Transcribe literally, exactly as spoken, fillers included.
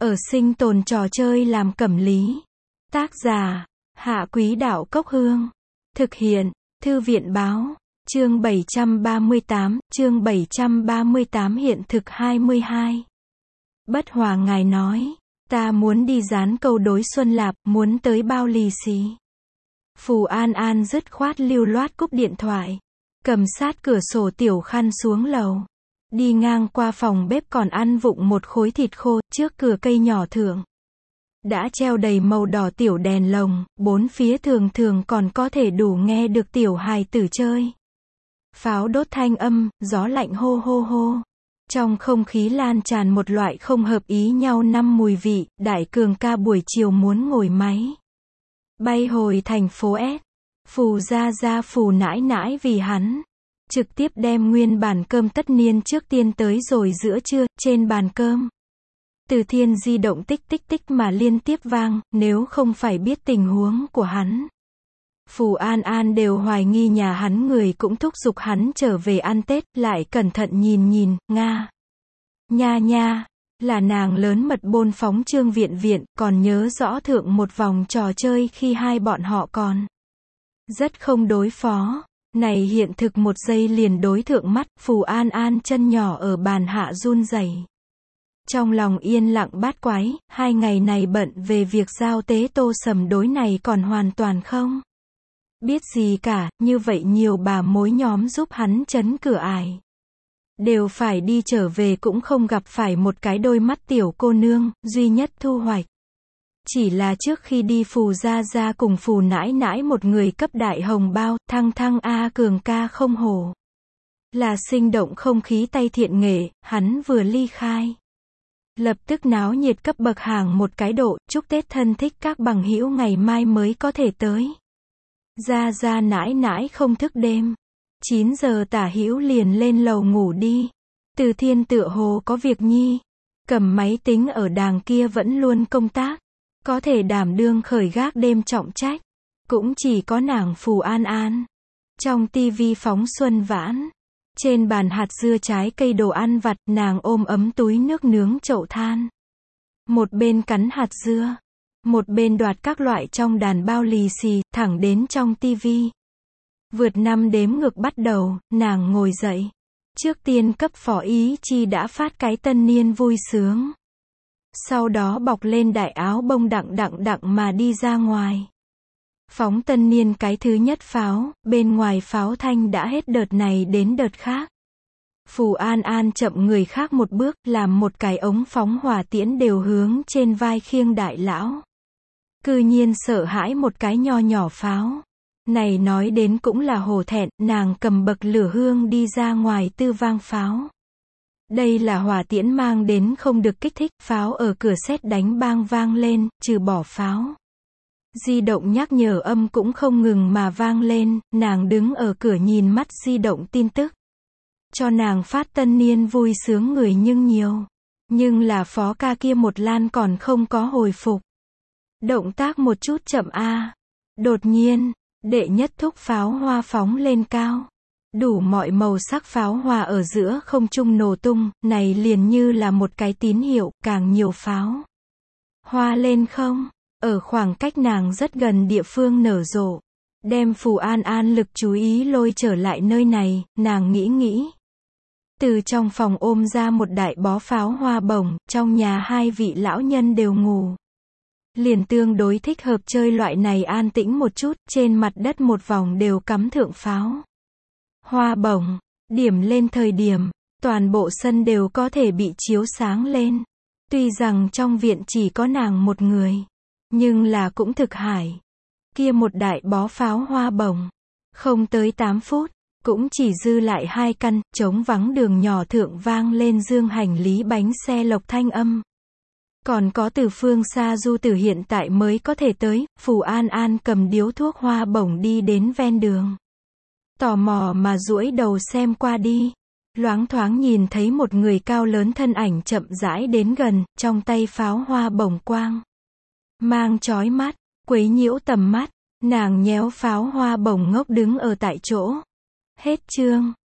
ở sinh tồn trò chơi làm cẩm lý. Tác giả, Hạ Quý Đạo Cốc Hương. Thực hiện, Thư viện Báo. Chương bảy trăm ba mươi tám, chương bảy trăm ba mươi tám hiện thực hai mươi hai. Bất Hòa ngài nói, ta muốn đi dán câu đối Xuân Lạp, muốn tới bao lì xì. Phù An An dứt khoát lưu loát cúp điện thoại, cầm sát cửa sổ tiểu khăn xuống lầu. Đi ngang qua phòng bếp còn ăn vụng một khối thịt khô, trước cửa cây nhỏ thượng đã treo đầy màu đỏ tiểu đèn lồng, bốn phía thường thường còn có thể đủ nghe được tiểu hài tử chơi. Pháo đốt thanh âm, gió lạnh hô hô hô. Trong không khí lan tràn một loại không hợp ý nhau năm mùi vị, Đại Cường ca buổi chiều muốn ngồi máy bay hồi thành phố S. Phù gia gia phù nãi nãi vì hắn trực tiếp đem nguyên bản cơm tất niên trước tiên tới rồi giữa trưa, trên bàn cơm. Từ Thiên di động tích tích tích mà liên tiếp vang, nếu không phải biết tình huống của hắn. Phù An An đều hoài nghi nhà hắn người cũng thúc giục hắn trở về ăn Tết, lại cẩn thận nhìn nhìn, Nga. Nha nha, là nàng lớn mật bôn phóng Trương Viện Viện, còn nhớ rõ thượng một vòng trò chơi khi hai bọn họ còn rất không đối phó. Này hiện thực một giây liền đối thượng mắt, Phù An An chân nhỏ ở bàn hạ run rẩy. Trong lòng yên lặng bát quái, hai ngày này bận về việc giao tế Tô Sầm đối này còn hoàn toàn không biết gì cả, như vậy nhiều bà mối nhóm giúp hắn chấn cửa ải. Đều phải đi trở về cũng không gặp phải một cái đôi mắt tiểu cô nương, duy nhất thu hoạch. Chỉ là trước khi đi Phù gia gia cùng Phù nãi nãi một người cấp đại hồng bao, thăng thăng a Cường ca không hổ. Là sinh động không khí tay thiện nghệ, hắn vừa ly khai. Lập tức náo nhiệt cấp bậc hàng một cái độ, chúc Tết thân thích các bằng hữu ngày mai mới có thể tới. Gia gia nãi nãi không thức đêm. chín giờ tả hữu liền lên lầu ngủ đi. Từ Thiên tựa hồ có việc nhi. Cầm máy tính ở đàng kia vẫn luôn công tác. Có thể đảm đương khởi gác đêm trọng trách. Cũng chỉ có nàng Phù An An. Trong tivi phóng xuân vãn. Trên bàn hạt dưa trái cây đồ ăn vặt, nàng ôm ấm túi nước nướng chậu than. Một bên cắn hạt dưa. Một bên đoạt các loại trong đàn bao lì xì, thẳng đến trong tivi. Vượt năm đếm ngược bắt đầu, nàng ngồi dậy. Trước tiên cấp Phó Ý Chi đã phát cái tân niên vui sướng. Sau đó bọc lên đại áo bông đặng đặng đặng mà đi ra ngoài. Phóng tân niên cái thứ nhất pháo, bên ngoài pháo thanh đã hết đợt này đến đợt khác. Phù An An chậm người khác một bước, làm một cái ống phóng hỏa tiễn đều hướng trên vai khiêng đại lão. Cư nhiên sợ hãi một cái nho nhỏ pháo. Này nói đến cũng là hổ thẹn, nàng cầm bậc lửa hương đi ra ngoài tư vang pháo. Đây là hỏa tiễn mang đến không được kích thích, pháo ở cửa sét đánh bang vang lên, trừ bỏ pháo. Di động nhắc nhở âm cũng không ngừng mà vang lên, nàng đứng ở cửa nhìn mắt di động tin tức. Cho nàng phát tân niên vui sướng người nhưng nhiều. Nhưng là Phó ca kia một lan còn không có hồi phục. Động tác một chút chậm a. Đột nhiên, đệ nhất thúc pháo hoa phóng lên cao. Đủ mọi màu sắc pháo hoa ở giữa không trung nổ tung, này liền như là một cái tín hiệu, càng nhiều pháo hoa lên không. Ở khoảng cách nàng rất gần địa phương nở rộ. Đem Phù An An lực chú ý lôi trở lại nơi này, nàng nghĩ nghĩ. Từ trong phòng ôm ra một đại bó pháo hoa bổng, trong nhà hai vị lão nhân đều ngủ. Liền tương đối thích hợp chơi loại này an tĩnh một chút, trên mặt đất một vòng đều cắm thượng pháo hoa bổng, điểm lên thời điểm, toàn bộ sân đều có thể bị chiếu sáng lên. Tuy rằng trong viện chỉ có nàng một người, nhưng là cũng thực hải. Kia một đại bó pháo hoa bổng, không tới tám phút, cũng chỉ dư lại hai căn, trống vắng đường nhỏ thượng vang lên dương hành lý bánh xe lộc thanh âm. Còn có từ phương xa du từ hiện tại mới có thể tới, Phù An An cầm điếu thuốc hoa bổng đi đến ven đường. Tò mò mà duỗi đầu xem qua đi. Loáng thoáng nhìn thấy một người cao lớn thân ảnh chậm rãi đến gần, trong tay pháo hoa bổng quang mang chói mắt, quấy nhiễu tầm mắt. Nàng nhéo pháo hoa bổng ngốc đứng ở tại chỗ. Hết chương.